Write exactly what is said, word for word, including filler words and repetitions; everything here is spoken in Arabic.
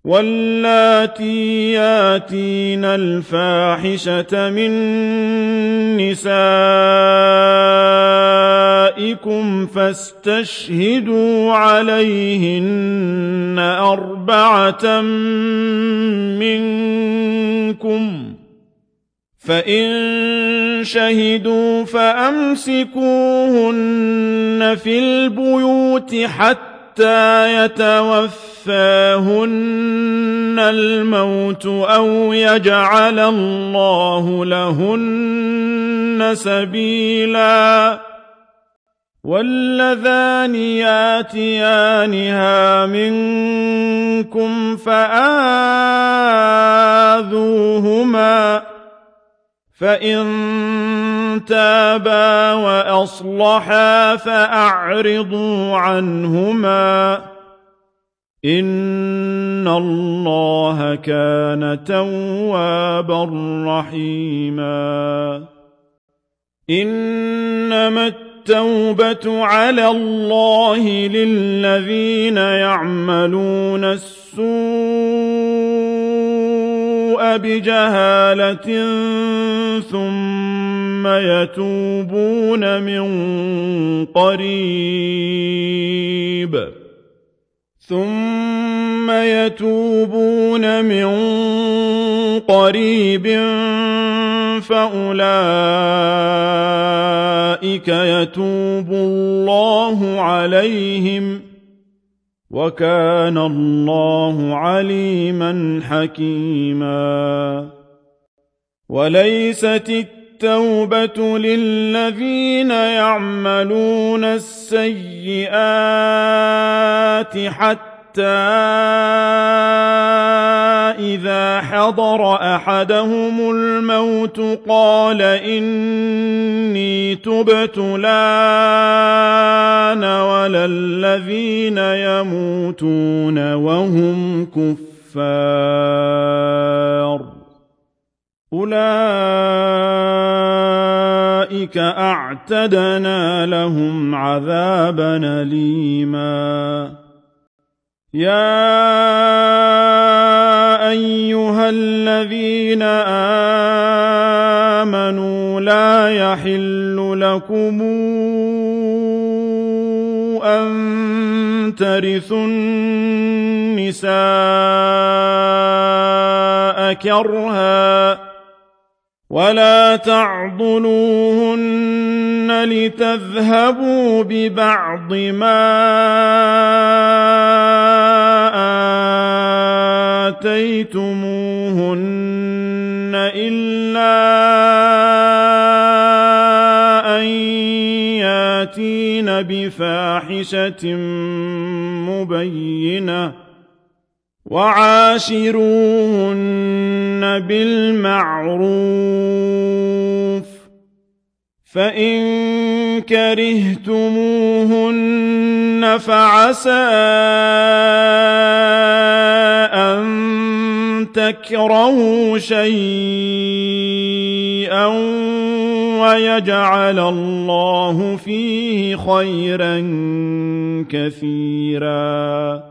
واللاتي ياتين الفاحشة من نسائكم فاستشهدوا عليهن أربعة منكم، فإن شهدوا فأمسكوهن في البيوت حتى يتوفاهن الموت أو يجعل الله لهن سبيلا. واللذان ياتيانها منكم فآذوهما، فإن تابا وأصلحا فأعرضوا عنهما، إن الله كان توابا رحيما. إنما التوبة على الله للذين يعملون السوء بجهالة ثم يتوبون من قريب ثم يتوبون من قريب فأولئك يتوب الله عليهم، وكان الله عليما حكيما. وليست التوبة للذين يعملون السيئات حتى إذا حضر أحدهم الموت قال إني تبت الآن ولا الذين يموتون وهم كفار، أولئك أعتدنا لهم عذابا أليما. يا أيها الذين آمنوا لا يحل لكم أن ترثوا النساء كرها ولا تعضلوهن لتذهبوا ببعض ما آتيتموهن إلا أن ياتين بفاحشة مبينة وعاشروهن بالمعروف، فإن كرهتموهن فعسى أن تكرهوا شيئا ويجعل الله فيه خيرا كثيرا.